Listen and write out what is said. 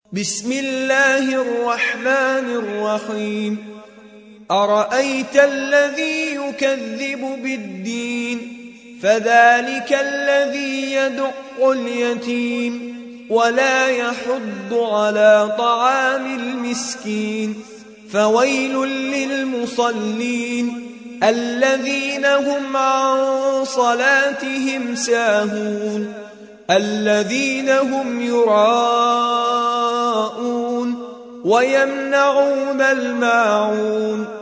بسم الله الرحمن الرحيم أرأيت الذي يكذب بالدين فذلك الذي يدع اليتيم ولا يحض على طعام المسكين فويل للمصلين الذين هم عن صلاتهم ساهون الذين هم يراءون ويمنعون الماعون